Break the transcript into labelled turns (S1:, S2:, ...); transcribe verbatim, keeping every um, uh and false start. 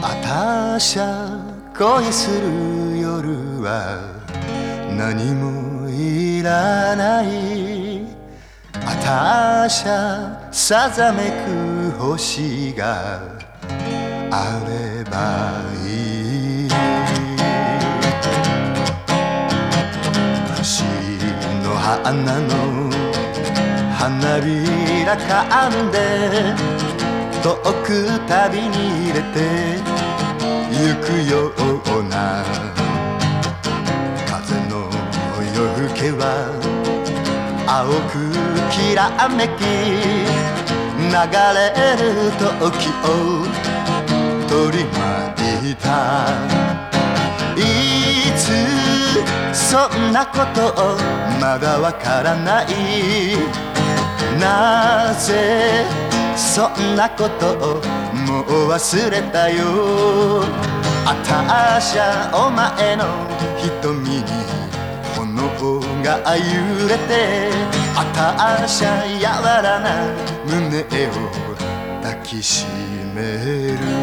S1: あたしゃ恋する夜は何もいらない。あたしゃさざめく星があればいい。不思議の花の花びらかんで遠く旅に入れてゆくような風の夜気は青くきらめき流れる時を取り巻いた。いつそんなことをまだわからない。なぜそんなことをもう忘れたよ。あたしゃお前の瞳に炎が揺れてあたしゃ柔らな胸を抱きしめる。